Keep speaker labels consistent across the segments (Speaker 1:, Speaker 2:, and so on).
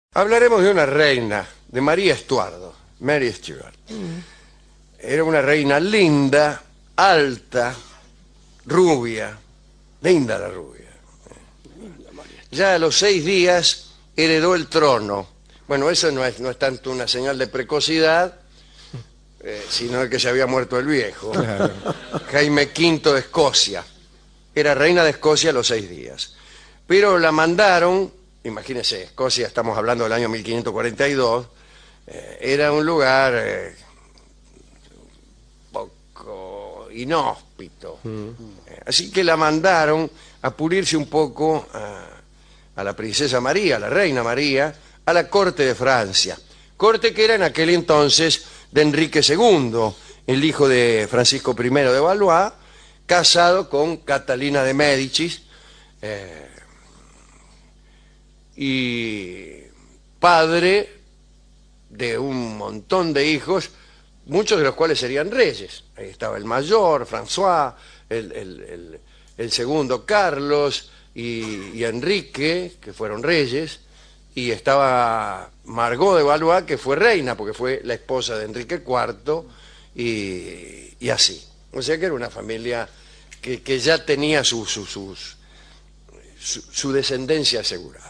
Speaker 1: Hablaremos de una reina, de María Estuardo, Mary Stuart. Era una reina linda, alta, rubia, linda la rubia. Ya a los 6 días heredó el trono. Bueno, eso no es tanto una señal de precocidad, sino de que se había muerto el viejo. Claro. Jaime V de Escocia. Era reina de Escocia a los 6 días. Pero la mandaron, imagínense, Escocia, estamos hablando del año 1542, era un lugar poco inhóspito. Así que la mandaron a pulirse un poco a la princesa María, a la reina María, a la corte de Francia. Corte que era en aquel entonces de Enrique II, el hijo de Francisco I de Valois, casado con Catalina de Médicis, y padre de un montón de hijos, muchos de los cuales serían reyes. Ahí estaba el mayor, François, el segundo, Carlos, y Enrique, que fueron reyes, y estaba Margot de Valois, que fue reina, porque fue la esposa de Enrique IV, y así. O sea que era una familia que ya tenía su descendencia asegurada.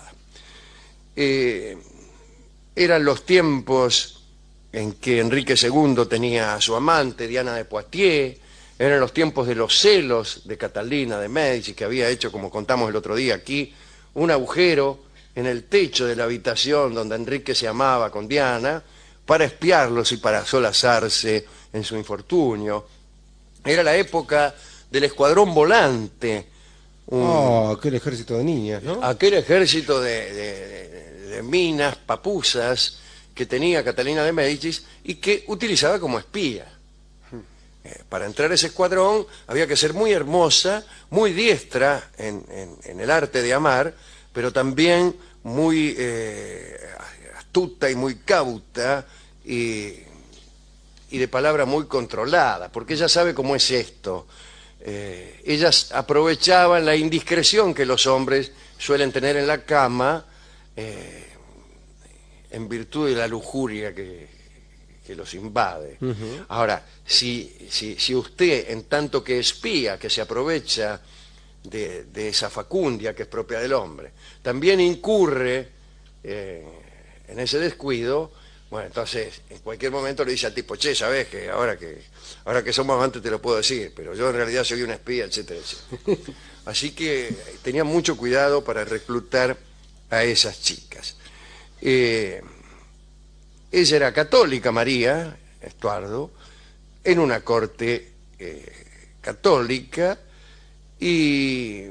Speaker 1: Eran los tiempos en que Enrique II tenía a su amante, Diana de Poitiers. Eran los tiempos de los celos de Catalina de Médicis, que había hecho, como contamos el otro día aquí, un agujero en el techo de la habitación donde Enrique se amaba con Diana, para espiarlos y para solazarse en su infortunio. Era la época del escuadrón volante.
Speaker 2: Aquel ejército de niñas, ¿no?
Speaker 1: Aquel ejército de minas, papusas, que tenía Catalina de Médicis y que utilizaba como espía. Para entrar a ese escuadrón había que ser muy hermosa, muy diestra en el arte de amar, pero también muy astuta y muy cauta y de palabra muy controlada, porque ella sabe cómo es esto. Ellas aprovechaban la indiscreción que los hombres suelen tener en la cama, en virtud de la lujuria que los invade. Ahora, si usted, en tanto que espía, que se aprovecha de esa facundia que es propia del hombre, también incurre en ese descuido, bueno, entonces en cualquier momento le dice al tipo: che, sabes que ahora que somos amantes te lo puedo decir, pero yo en realidad soy una espía, etcétera, etcétera. Así que tenía mucho cuidado para reclutar a esas chicas. Ella era católica, María Estuardo, en una corte católica, y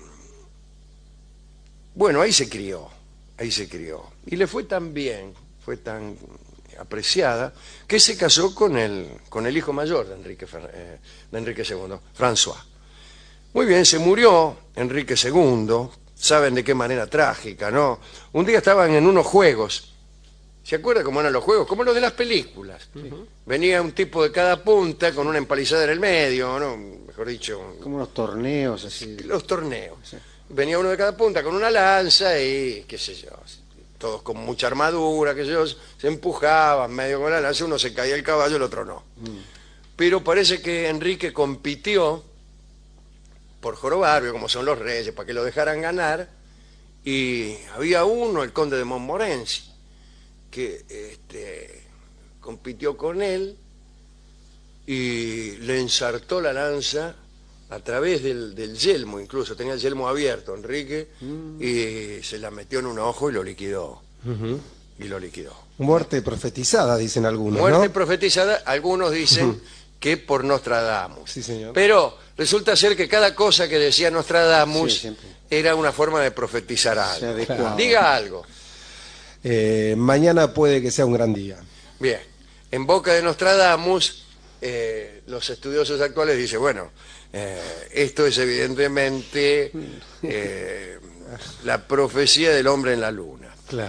Speaker 1: bueno, ahí se crió, y le fue tan bien, fue tan apreciada, que se casó con el hijo mayor de Enrique II, François. Muy bien, se murió Enrique II, saben de qué manera trágica, ¿no? Un día estaban en unos juegos. ¿Se acuerda cómo eran los juegos? Como los de las películas. Venía un tipo de cada punta con una empalizada en el medio, ¿no? Mejor dicho...
Speaker 2: Como unos torneos así.
Speaker 1: Los torneos. Sí. Venía uno de cada punta con una lanza y qué sé yo, todos con mucha armadura, qué sé yo, se empujaban medio con la lanza, uno se caía el caballo, el otro no. Pero parece que Enrique compitió por jorobar, como son los reyes, para que lo dejaran ganar, y había uno, el conde de Montmorency, que compitió con él y le ensartó la lanza a través del yelmo, incluso tenía el yelmo abierto Enrique, y se la metió en un ojo y lo liquidó.
Speaker 2: Muerte profetizada, dicen algunos,
Speaker 1: Muerte
Speaker 2: ¿no?
Speaker 1: profetizada, algunos dicen que por Nostradamus.
Speaker 2: Sí, señor.
Speaker 1: Pero resulta ser que cada cosa que decía Nostradamus era una forma de profetizar algo.
Speaker 2: Claro.
Speaker 1: Diga algo.
Speaker 2: Mañana puede que sea un gran día.
Speaker 1: Bien, en boca de Nostradamus, los estudiosos actuales dicen, bueno, esto es evidentemente la profecía del hombre en la luna.
Speaker 2: Claro.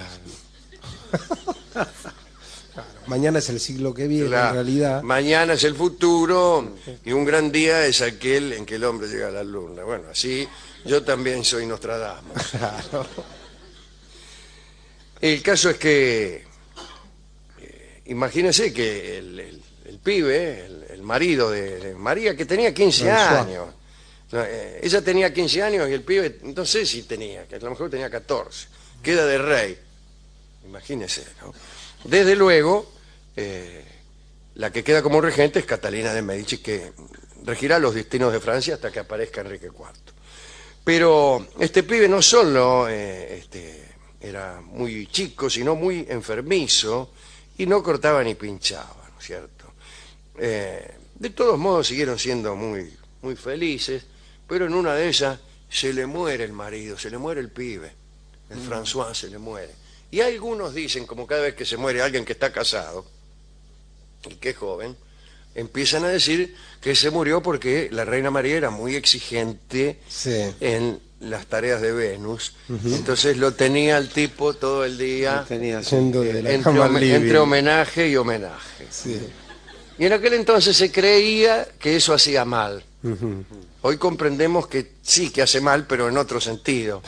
Speaker 2: Mañana es el siglo que viene, en realidad.
Speaker 1: Mañana es el futuro y un gran día es aquel en que el hombre llega a la luna. Bueno, así yo también soy Nostradamus.
Speaker 2: Claro.
Speaker 1: El caso es que, imagínese que el pibe, el marido de María, que tenía 15
Speaker 2: François.
Speaker 1: años, no, ella tenía 15 años y el pibe, no sé si tenía, que a lo mejor tenía 14, queda de rey, imagínese, ¿no? Desde luego, la que queda como regente es Catalina de Medici, que regirá los destinos de Francia hasta que aparezca Enrique IV. Pero este pibe no solo era muy chico, sino muy enfermizo y no cortaba ni pinchaba, ¿no es cierto? De todos modos siguieron siendo muy, muy felices, pero en una de ellas se le muere el marido, se le muere el pibe, el François se le muere. Y algunos dicen, como cada vez que se muere alguien que está casado y que es joven, empiezan a decir que se murió porque la reina María era muy exigente
Speaker 2: Sí.
Speaker 1: en las tareas de Venus. Entonces lo tenía el tipo todo el día
Speaker 3: Tenía así.
Speaker 2: Yendo de la
Speaker 1: entre,
Speaker 2: cama al living.
Speaker 1: entre homenaje y homenaje.
Speaker 2: Sí.
Speaker 1: Y en aquel entonces se creía que eso hacía mal. Hoy comprendemos que sí, que hace mal, pero en otro sentido.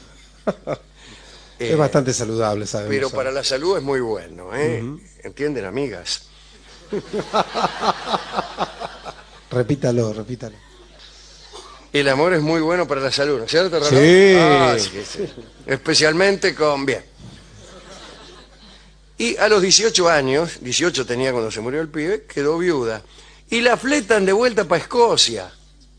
Speaker 2: Es bastante saludable, sabemos.
Speaker 1: Pero para la salud es muy bueno, ¿eh? ¿Entienden, amigas?
Speaker 2: Repítalo, repítalo.
Speaker 1: El amor es muy bueno para la salud, ¿no es cierto, Rolón?
Speaker 2: Sí.
Speaker 1: Sí. Especialmente con... Bien. Y a los 18 años, 18 tenía cuando se murió el pibe, quedó viuda. Y la fletan de vuelta para Escocia.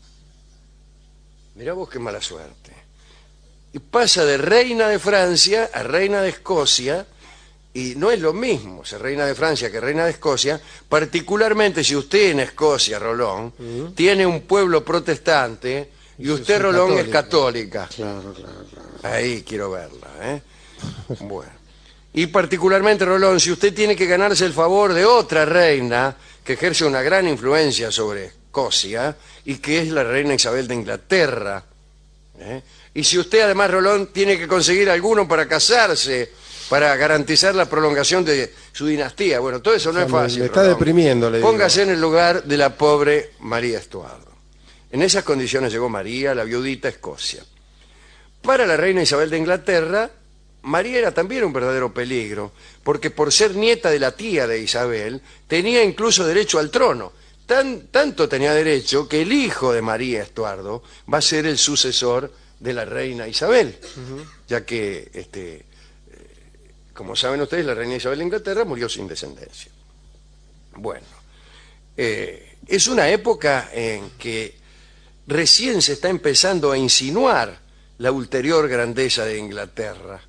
Speaker 1: Mirá vos qué mala suerte. Y pasa de reina de Francia a reina de Escocia, y no es lo mismo ser reina de Francia que reina de Escocia, particularmente si usted en Escocia, Rolón, tiene un pueblo protestante y usted,
Speaker 2: soy
Speaker 1: Rolón, es
Speaker 2: católica.
Speaker 1: católica.
Speaker 3: Claro, claro, claro.
Speaker 1: Ahí quiero verla, ¿eh? Bueno. Y particularmente, Rolón, si usted tiene que ganarse el favor de otra reina que ejerce una gran influencia sobre Escocia y que es la reina Isabel de Inglaterra, ¿eh? Y si usted además, Rolón, tiene que conseguir alguno para casarse, para garantizar la prolongación de su dinastía, bueno, todo eso no es fácil.
Speaker 2: Me está
Speaker 1: Rolón.
Speaker 2: deprimiendo, le digo.
Speaker 1: Póngase en el lugar de la pobre María Estuardo. En esas condiciones llegó María, la viudita, a Escocia. Para la reina Isabel de Inglaterra, María era también un verdadero peligro, porque por ser nieta de la tía de Isabel, tenía incluso derecho al trono. Tanto tenía derecho que el hijo de María Estuardo va a ser el sucesor de la reina Isabel, ya que, como saben ustedes, la reina Isabel de Inglaterra murió sin descendencia. Bueno, es una época en que recién se está empezando a insinuar la ulterior grandeza de Inglaterra,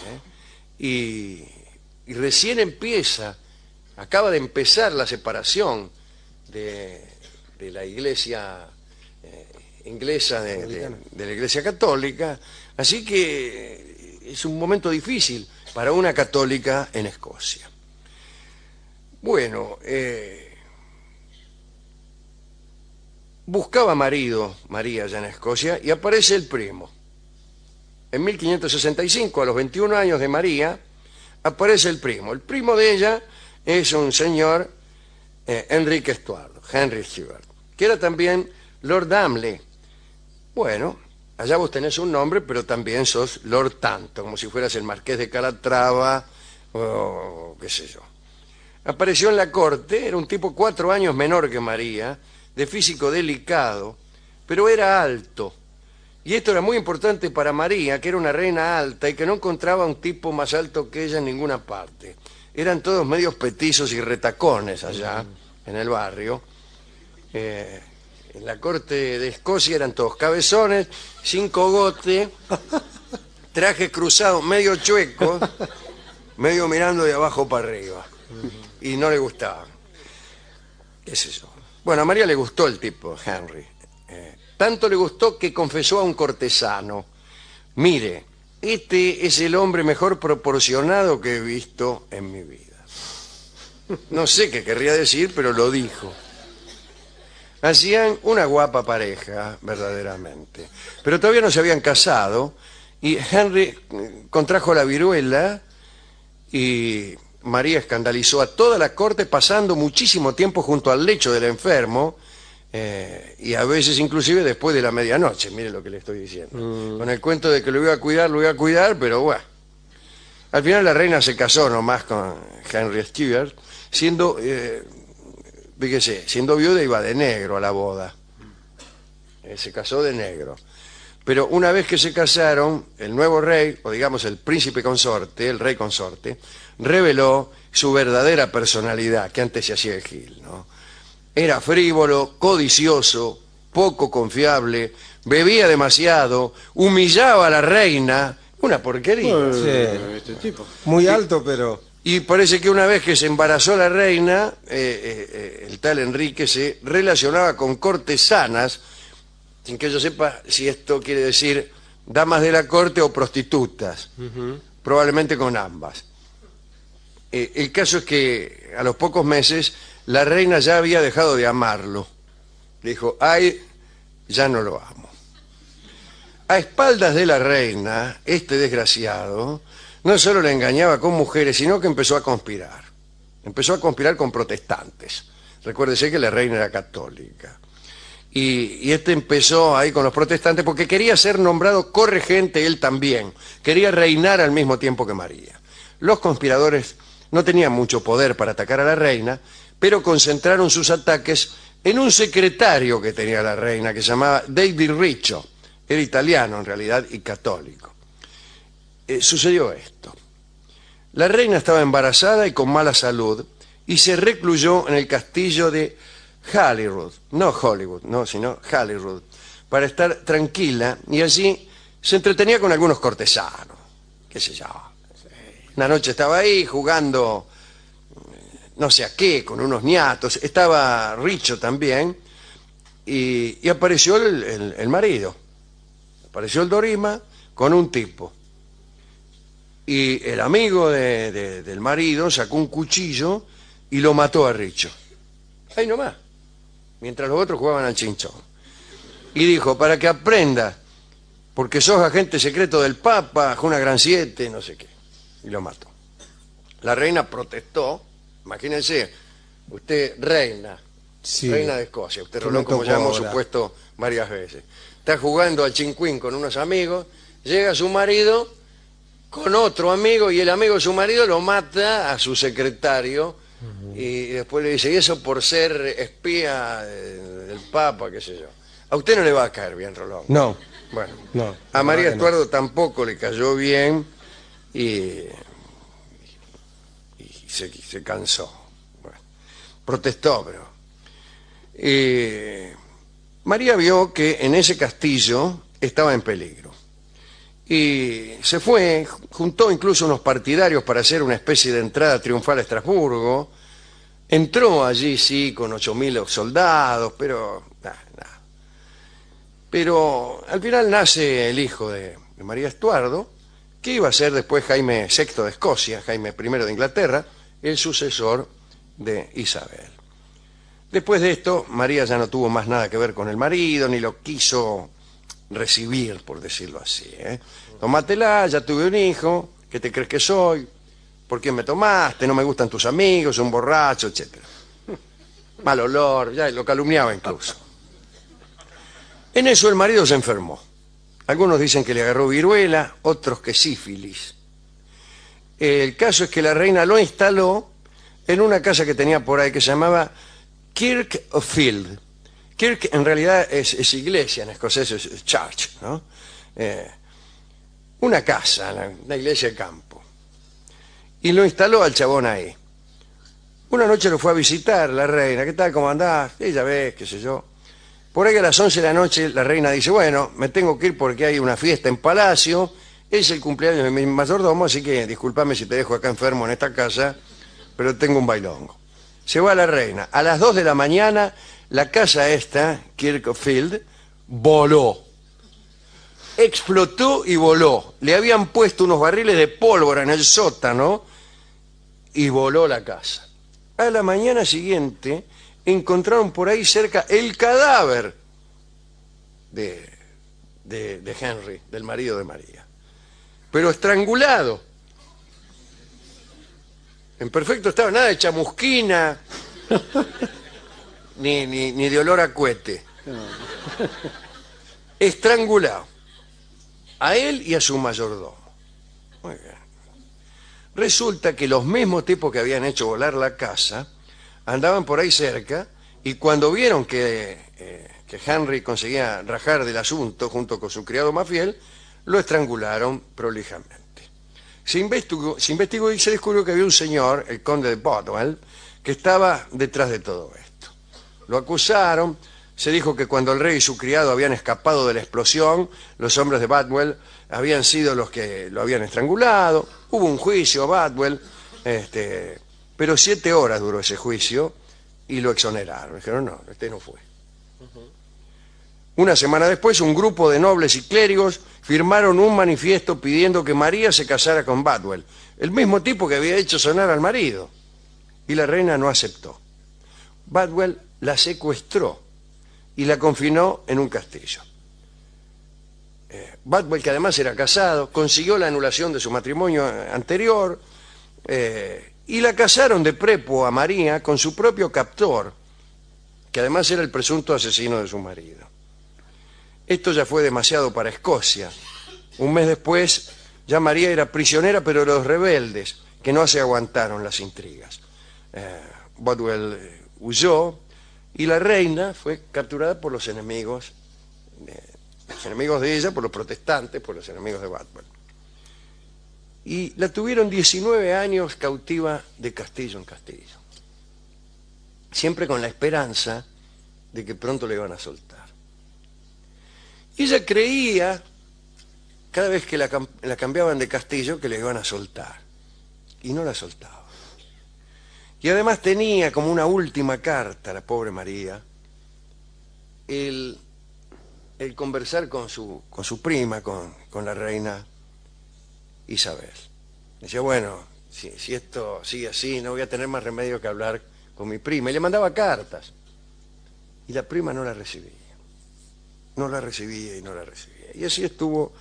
Speaker 1: y recién acaba de empezar la separación de la iglesia inglesa de la iglesia católica, así que es un momento difícil para una católica en Escocia. Bueno, buscaba marido María allá en Escocia y aparece el primo. En 1565, a los 21 años de María, aparece el primo. El primo de ella es un señor Enrique Estuardo, Henry Stuart, que era también Lord Damley. Bueno, allá vos tenés un nombre, pero también sos Lord Tanto, como si fueras el marqués de Calatrava o qué sé yo. Apareció en la corte, era un tipo 4 años menor que María, de físico delicado, pero era alto. Y esto era muy importante para María, que era una reina alta y que no encontraba un tipo más alto que ella en ninguna parte. Eran todos medios petizos y retacones allá, en el barrio. En la corte de Escocia eran todos cabezones, sin cogote, traje cruzado, medio chueco, medio mirando de abajo para arriba. Y no le gustaba. ¿Qué es eso? Bueno, a María le gustó el tipo, Henry. Tanto le gustó que confesó a un cortesano: mire, este es el hombre mejor proporcionado que he visto en mi vida. No sé qué querría decir, pero lo dijo. Hacían una guapa pareja, verdaderamente. Pero todavía no se habían casado y Henry contrajo la viruela y María escandalizó a toda la corte pasando muchísimo tiempo junto al lecho del enfermo, y a veces inclusive después de la medianoche, mire lo que le estoy diciendo. Con el cuento de que lo iba a cuidar, pero bueno. Al final la reina se casó nomás con Henry Stuart, siendo, fíjese, siendo viuda iba de negro a la boda. Se casó de negro. Pero una vez que se casaron, el nuevo rey, o digamos el príncipe consorte, el rey consorte, reveló su verdadera personalidad, que antes se hacía el gil, ¿no? Era frívolo, codicioso, poco confiable, bebía demasiado, humillaba a la reina, una porquería.
Speaker 2: Sí.
Speaker 3: Este tipo.
Speaker 2: Muy alto, pero...
Speaker 1: Y parece que una vez que se embarazó la reina, el tal Enrique se relacionaba con cortesanas, sin que yo sepa si esto quiere decir damas de la corte o prostitutas, probablemente con ambas. El caso es que a los pocos meses la reina ya había dejado de amarlo. Dijo, ay, ya no lo amo. A espaldas de la reina, este desgraciado no solo le engañaba con mujeres, sino que empezó a conspirar. Empezó a conspirar con protestantes. Recuérdese que la reina era católica. Y este empezó ahí con los protestantes porque quería ser nombrado corregente él también. Quería reinar al mismo tiempo que María. Los conspiradores no tenían mucho poder para atacar a la reina, pero concentraron sus ataques en un secretario que tenía la reina, que se llamaba David Riccio. Era italiano en realidad y católico. Sucedió esto. La reina estaba embarazada y con mala salud y se recluyó en el castillo de Holyrood, no Hollywood, no, sino Holyrood, para estar tranquila, y allí se entretenía con algunos cortesanos, qué sé yo. Una noche estaba ahí jugando no sé a qué, con unos niatos, estaba Richo también, y apareció el marido, apareció el Dorima con un tipo, y el amigo del marido sacó un cuchillo y lo mató a Richo, ahí nomás, mientras los otros jugaban al chinchón. Y dijo, para que aprenda, porque sos agente secreto del Papa, una gran siete, no sé qué. Y lo mató. La reina protestó, imagínense, usted reina,
Speaker 2: Sí.
Speaker 1: reina de Escocia, usted
Speaker 2: Que
Speaker 1: roló
Speaker 2: me
Speaker 1: como
Speaker 2: tocó
Speaker 1: ya hemos
Speaker 2: ahora.
Speaker 1: supuesto varias veces. Está jugando al chincuín con unos amigos, llega su marido con otro amigo y el amigo de su marido lo mata a su secretario y después le dice, y eso por ser espía del Papa, qué sé yo. A usted no le va a caer bien, Rolón.
Speaker 2: No,
Speaker 1: Bueno,
Speaker 2: no.
Speaker 1: a María
Speaker 2: la verdad que
Speaker 1: Estuardo tampoco le cayó bien y se cansó. Bueno, protestó, pero... María vio que en ese castillo estaba en peligro. Y se fue, juntó incluso unos partidarios para hacer una especie de entrada triunfal a Estrasburgo. Entró allí, sí, con 8.000 soldados, pero... nada. Pero al final nace el hijo de María Estuardo, que iba a ser después Jaime VI de Escocia, Jaime I de Inglaterra, el sucesor de Isabel. Después de esto, María ya no tuvo más nada que ver con el marido, ni lo quiso recibir, por decirlo así. Tómatela, ya tuve un hijo, ¿qué te crees que soy? ¿Por qué me tomaste? No me gustan tus amigos, un borracho, etcétera. Mal olor, ya lo calumniaba incluso. En eso el marido se enfermó. Algunos dicen que le agarró viruela, otros que sífilis. El caso es que la reina lo instaló en una casa que tenía por ahí que se llamaba Kirk of Field. Kirk en realidad es iglesia, en escocés es church, ¿no? Una casa, una iglesia de campo. Y lo instaló al chabón ahí. Una noche lo fue a visitar la reina. ¿Qué tal? ¿Cómo andás? Ella ve, qué sé yo. Por ahí a las 11 de la noche la reina dice, bueno, me tengo que ir porque hay una fiesta en Palacio, es el cumpleaños de mi mayordomo, así que discúlpame si te dejo acá enfermo en esta casa, pero tengo un bailongo. Se va la reina. A las 2 de la mañana, la casa esta, Kirk of Field, voló. Explotó y voló. Le habían puesto unos barriles de pólvora en el sótano y voló la casa. A la mañana siguiente encontraron por ahí cerca el cadáver de Henry, del marido de María, pero estrangulado, en perfecto estado, nada de chamusquina ni de olor a cohete, estrangulado, a él y a su mayordomo. Muy bien. Resulta que los mismos tipos que habían hecho volar la casa andaban por ahí cerca y cuando vieron que Henry conseguía rajar del asunto junto con su criado más fiel, lo estrangularon prolijamente. Se investigó y se descubrió que había un señor, el conde de Bothwell, que estaba detrás de todo esto. Lo acusaron, se dijo que cuando el rey y su criado habían escapado de la explosión, los hombres de Bothwell habían sido los que lo habían estrangulado. Hubo un juicio a Bothwell, pero 7 horas duró ese juicio y lo exoneraron. Dijeron, no, este no fue. Una semana después, un grupo de nobles y clérigos firmaron un manifiesto pidiendo que María se casara con Bothwell, el mismo tipo que había hecho sonar al marido. Y la reina no aceptó. Bothwell la secuestró y la confinó en un castillo. Bothwell, que además era casado, consiguió la anulación de su matrimonio anterior y la casaron de prepo a María con su propio captor, que además era el presunto asesino de su marido. Esto ya fue demasiado para Escocia. Un mes después, ya María era prisionera, pero los rebeldes, que no se aguantaron las intrigas. Bothwell huyó y la reina fue capturada por los enemigos de ella, por los protestantes, por los enemigos de Bothwell. Y la tuvieron 19 años cautiva de castillo en castillo, siempre con la esperanza de que pronto le iban a soltar. Ella creía, cada vez que la cambiaban de castillo, que le iban a soltar, y no la soltaba. Y además tenía como una última carta, la pobre María, el conversar con su prima, con la reina Isabel. Decía, bueno, si esto sigue así, no voy a tener más remedio que hablar con mi prima. Y le mandaba cartas. Y la prima no la recibía. No la recibía y no la recibía. Y así estuvo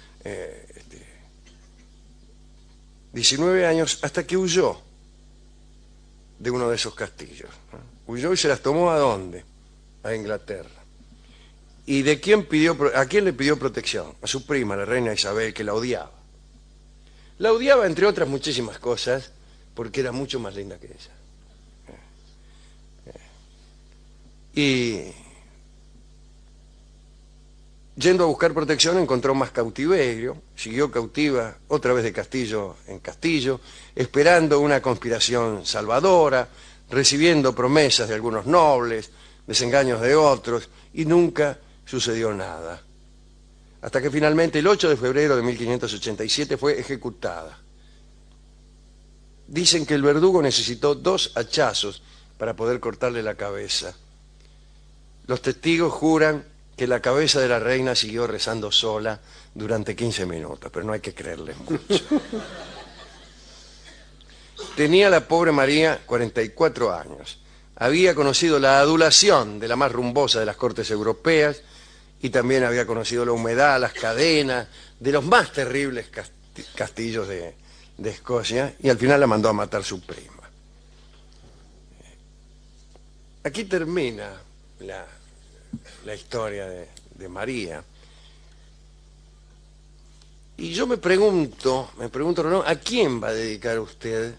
Speaker 1: 19 años hasta que huyó de uno de esos castillos, ¿no? Huyó y se las tomó ¿a dónde? A Inglaterra. ¿Y de a quién le pidió protección? A su prima, la reina Isabel, que la odiaba. La odiaba, entre otras muchísimas cosas, porque era mucho más linda que ella. Y yendo a buscar protección encontró más cautiverio, siguió cautiva otra vez de castillo en castillo, esperando una conspiración salvadora, recibiendo promesas de algunos nobles, desengaños de otros, y nunca sucedió nada. Hasta que finalmente el 8 de febrero de 1587 fue ejecutada. Dicen que el verdugo necesitó 2 hachazos para poder cortarle la cabeza. Los testigos juran que la cabeza de la reina siguió rezando sola durante 15 minutos, pero no hay que creerles mucho. Tenía la pobre María 44 años. Había conocido la adulación de la más rumbosa de las cortes europeas y también había conocido la humedad, las cadenas de los más terribles castillos de Escocia, y al final la mandó a matar su prima. Aquí termina la historia de María. Y yo me pregunto, ¿no? ¿A quién va a dedicar usted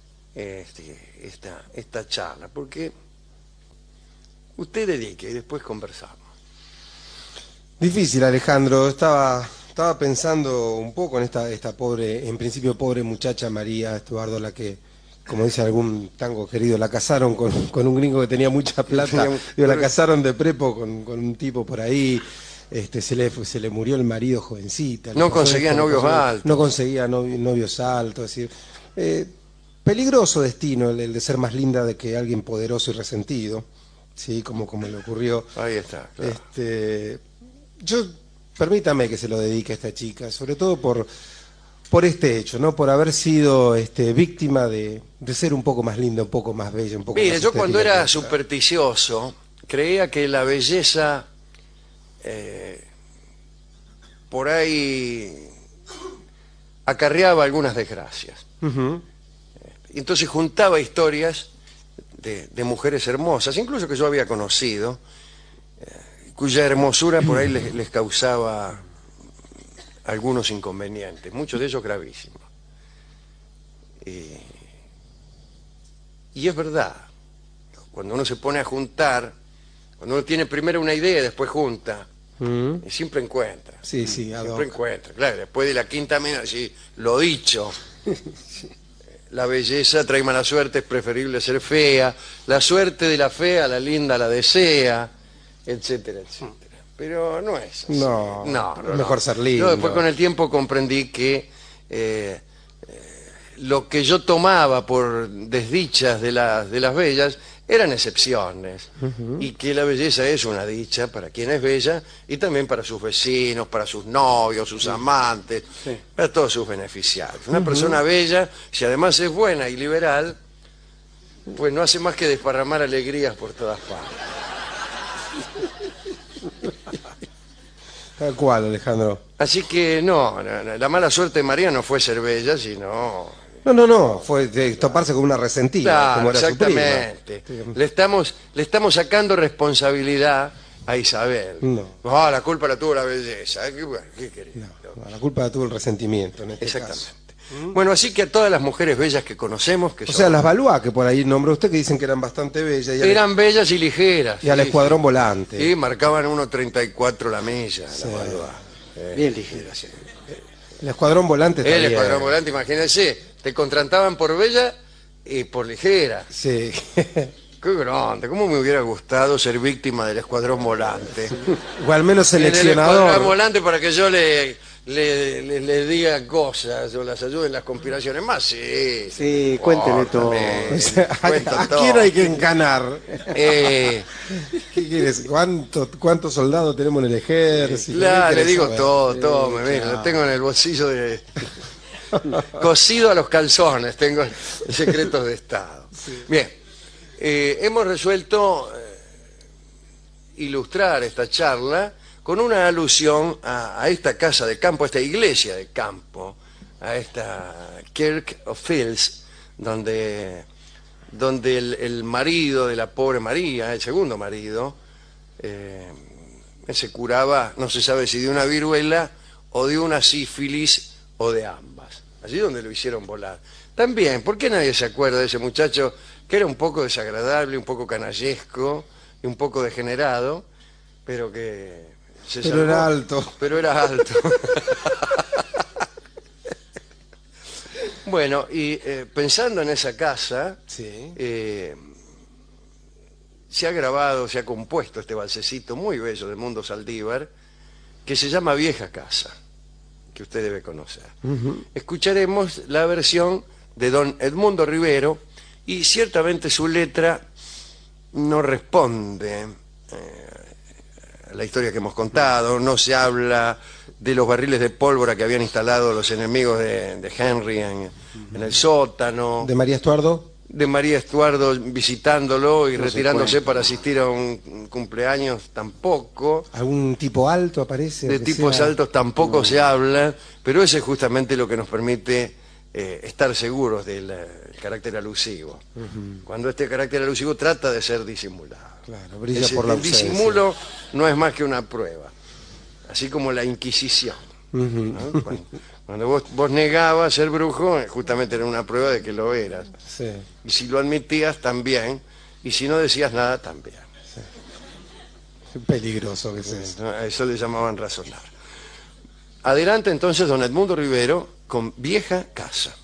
Speaker 1: esta charla? Porque usted dedique y después conversamos.
Speaker 2: Difícil, Alejandro. Estaba pensando un poco en esta pobre, en principio pobre muchacha María Estuardo, la que, como dice algún tango querido, la casaron con un gringo que tenía mucha plata. La casaron de prepo con un tipo por ahí. Se le murió el marido jovencita.
Speaker 1: No conseguía novios altos.
Speaker 2: No conseguía novios altos. Es decir, peligroso destino el de ser más linda de que alguien poderoso y resentido. Sí, como le ocurrió.
Speaker 1: Ahí está, claro.
Speaker 2: Permítame que se lo dedique a esta chica, sobre todo por este hecho, ¿no? Por haber sido víctima de ser un poco más linda, un poco más bella, un poco más...
Speaker 1: Mire, yo cuando era supersticioso creía que la belleza por ahí acarreaba algunas desgracias. Y entonces juntaba historias de mujeres hermosas, incluso que yo había conocido, cuya hermosura por ahí les causaba algunos inconvenientes, muchos de ellos gravísimos. Y es verdad, cuando uno se pone a juntar, cuando uno tiene primero una idea y después junta, y siempre encuentra.
Speaker 2: Sí,
Speaker 1: siempre encuentra. Claro, después de la quinta mina, sí, lo dicho. La belleza trae mala suerte, es preferible ser fea. La suerte de la fea, la linda la desea, etcétera, etcétera. Pero no es así.
Speaker 2: No,
Speaker 1: no,
Speaker 2: mejor ser lindo.
Speaker 1: Yo después con el tiempo comprendí que lo que yo tomaba por desdichas de las bellas eran excepciones, y que la belleza es una dicha para quien es bella y también para sus vecinos, para sus novios, sus amantes, para todos sus beneficiarios. Una persona bella, si además es buena y liberal, pues no hace más que desparramar alegrías por todas partes.
Speaker 2: Tal cual, Alejandro.
Speaker 1: Así que no, la mala suerte de María no fue ser bella, sino...
Speaker 2: No, fue de toparse con una resentida,
Speaker 1: Claro,
Speaker 2: como era
Speaker 1: exactamente.
Speaker 2: su prima.
Speaker 1: Le estamos sacando responsabilidad a Isabel.
Speaker 2: No.
Speaker 1: La culpa la tuvo la belleza. ¿Qué querés?
Speaker 2: No, la culpa la tuvo el resentimiento en este
Speaker 1: Exactamente.
Speaker 2: caso.
Speaker 1: Bueno, así que a todas las mujeres bellas que conocemos, que
Speaker 2: O sea, las Valois, que por ahí nombró usted, que dicen que eran bastante bellas.
Speaker 1: eran bellas y ligeras.
Speaker 2: Y al Escuadrón Volante.
Speaker 1: Sí, marcaban 1.34 la milla, las Valois.
Speaker 3: Bien ligera, sí.
Speaker 2: El Escuadrón Volante está
Speaker 1: El
Speaker 2: bien.
Speaker 1: Escuadrón Volante, imagínense, te contrataban por bella y por ligera.
Speaker 2: Sí.
Speaker 1: Qué grande, cómo me hubiera gustado ser víctima del Escuadrón Volante.
Speaker 2: O al menos
Speaker 1: En el Escuadrón
Speaker 2: seleccionador.
Speaker 1: Volante para que yo le diga cosas o las ayude en las conspiraciones. Más sí.
Speaker 3: Sí, cuénteme todo.
Speaker 1: también.
Speaker 2: O sea,
Speaker 1: Cuento
Speaker 2: ¿a
Speaker 1: todo.
Speaker 2: quién hay que encanar?
Speaker 1: Eh,
Speaker 2: ¿Qué quieres? ¿Cuántos soldados tenemos en el ejército?
Speaker 1: claro,
Speaker 2: ¿Qué
Speaker 1: le
Speaker 2: querés
Speaker 1: digo
Speaker 2: saber?
Speaker 1: todo, mira, lo tengo en el bolsillo de... Cosido a los calzones, tengo secretos de Estado. Bien, hemos resuelto ilustrar esta charla con una alusión a esta casa de campo, a esta iglesia de campo, a esta Kirk of Fields, donde el marido de la pobre María, el segundo marido, se curaba, no se sabe si de una viruela o de una sífilis o de ambas. Allí donde lo hicieron volar. También, ¿por qué nadie se acuerda de ese muchacho que era un poco desagradable, un poco canallesco y un poco degenerado, pero que se salvó?
Speaker 2: Era alto.
Speaker 1: Pero era alto. Bueno, y pensando en esa casa,
Speaker 2: Sí.
Speaker 1: se ha grabado, se ha compuesto este balsecito muy bello de Mundo Saldívar, que se llama Vieja Casa, que usted debe conocer. Escucharemos la versión de don Edmundo Rivero, y ciertamente su letra no responde a la historia que hemos contado. No se habla de los barriles de pólvora que habían instalado los enemigos de Henry en el sótano,
Speaker 2: ¿De María Estuardo?
Speaker 1: de María Estuardo visitándolo y
Speaker 3: No se
Speaker 1: retirándose
Speaker 3: cuenta.
Speaker 1: para asistir a un cumpleaños tampoco.
Speaker 2: ¿Algún tipo alto aparece?
Speaker 1: De
Speaker 2: aunque
Speaker 1: tipos
Speaker 2: sea?
Speaker 1: altos tampoco se habla, pero eso es justamente lo que nos permite estar seguros del carácter alusivo. Cuando este carácter alusivo trata de ser disimulado.
Speaker 2: Claro, brilla por la
Speaker 1: El
Speaker 2: ausencia.
Speaker 1: disimulo no es más que una prueba, así como la Inquisición. ¿No? Cuando vos negabas ser brujo, justamente era una prueba de que lo eras.
Speaker 2: Sí.
Speaker 1: Y si lo admitías, también. Y si no decías nada, también.
Speaker 2: Qué peligroso que es eso.
Speaker 1: A eso le llamaban razonar. Adelante entonces don Edmundo Rivero con Vieja Casa.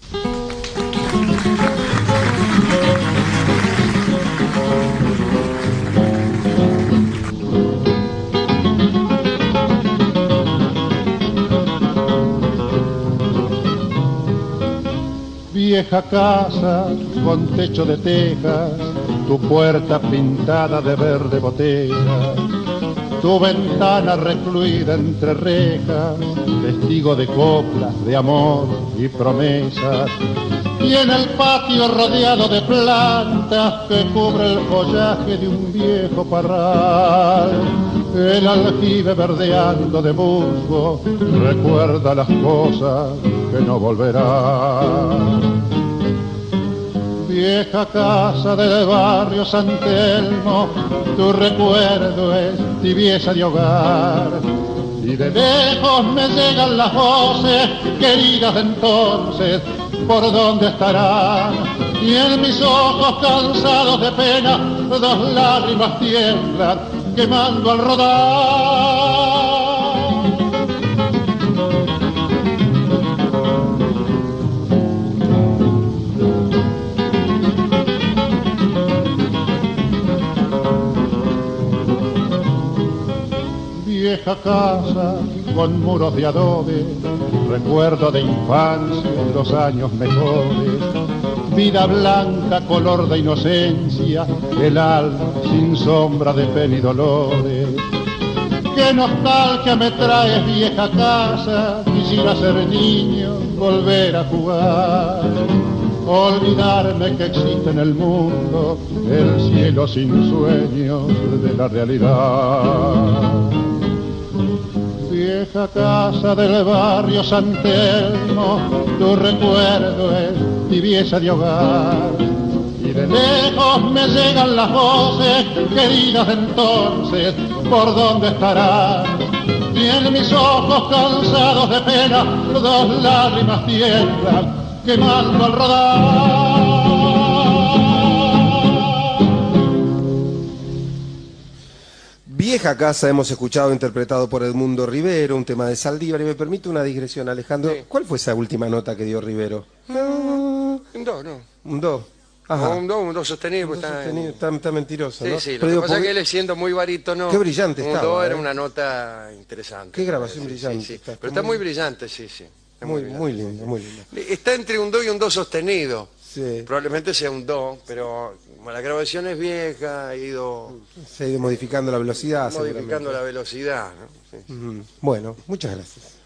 Speaker 4: Vieja casa con techo de tejas, tu puerta pintada de verde botella, tu ventana recluida entre rejas, testigo de coplas, de amor y promesas, y en el patio rodeado de plantas que cubre el follaje de un viejo parral. El aljibe verdeando de musgo recuerda las cosas que no volverán. Vieja casa del barrio San Telmo, tu recuerdo es tibieza de hogar. Y de lejos me llegan las voces queridas de entonces, por dónde estarán. Y en mis ojos cansados de pena, dos lágrimas tiemblan, quemando al rodar. Vieja casa con muros de adobe, recuerdo de infancia, los años mejores, vida blanca, color de inocencia, el alma sin sombra de pena y dolores. Qué nostalgia me traes, vieja casa, quisiera ser niño, volver a jugar, olvidarme que existe en el mundo el cielo sin sueños de la realidad. Vieja casa del barrio San Telmo, tu recuerdo es tibieza de hogar. Y de lejos me llegan las voces queridas de entonces, ¿por dónde estarás? Y en mis ojos cansados de pena, dos lágrimas tiemblan, quemando al rodar.
Speaker 2: Vieja casa hemos escuchado interpretado por Edmundo Rivero, un tema de Saldívar, y me permite una digresión, Alejandro.
Speaker 1: Sí.
Speaker 2: ¿Cuál fue esa última nota que dio Rivero?
Speaker 1: Un do, ¿no?
Speaker 2: Un do. Ajá.
Speaker 1: Un do sostenido.
Speaker 2: Un do
Speaker 1: Está
Speaker 2: sostenido, está mentiroso,
Speaker 1: Sí,
Speaker 2: ¿no?
Speaker 1: sí, lo
Speaker 2: Pero
Speaker 1: que
Speaker 2: digo,
Speaker 1: pasa es
Speaker 2: porque-
Speaker 1: que él siendo muy barítono,
Speaker 2: Qué brillante
Speaker 1: un
Speaker 2: estaba,
Speaker 1: do era
Speaker 2: ¿eh?
Speaker 1: una nota interesante.
Speaker 2: Qué grabación
Speaker 1: Sí,
Speaker 2: brillante.
Speaker 1: sí.
Speaker 2: Está
Speaker 1: Pero está
Speaker 2: muy-
Speaker 1: muy brillante, sí, sí. Está
Speaker 2: Muy,
Speaker 1: brillante.
Speaker 2: muy lindo, muy lindo.
Speaker 1: Está entre un do y un do sostenido.
Speaker 2: Sí.
Speaker 1: Probablemente sea un do, pero como la grabación es vieja, ha ido
Speaker 2: Se ha ido modificando la velocidad.
Speaker 1: modificando
Speaker 2: seguramente.
Speaker 1: la velocidad, ¿no? Sí.
Speaker 2: Bueno, muchas gracias.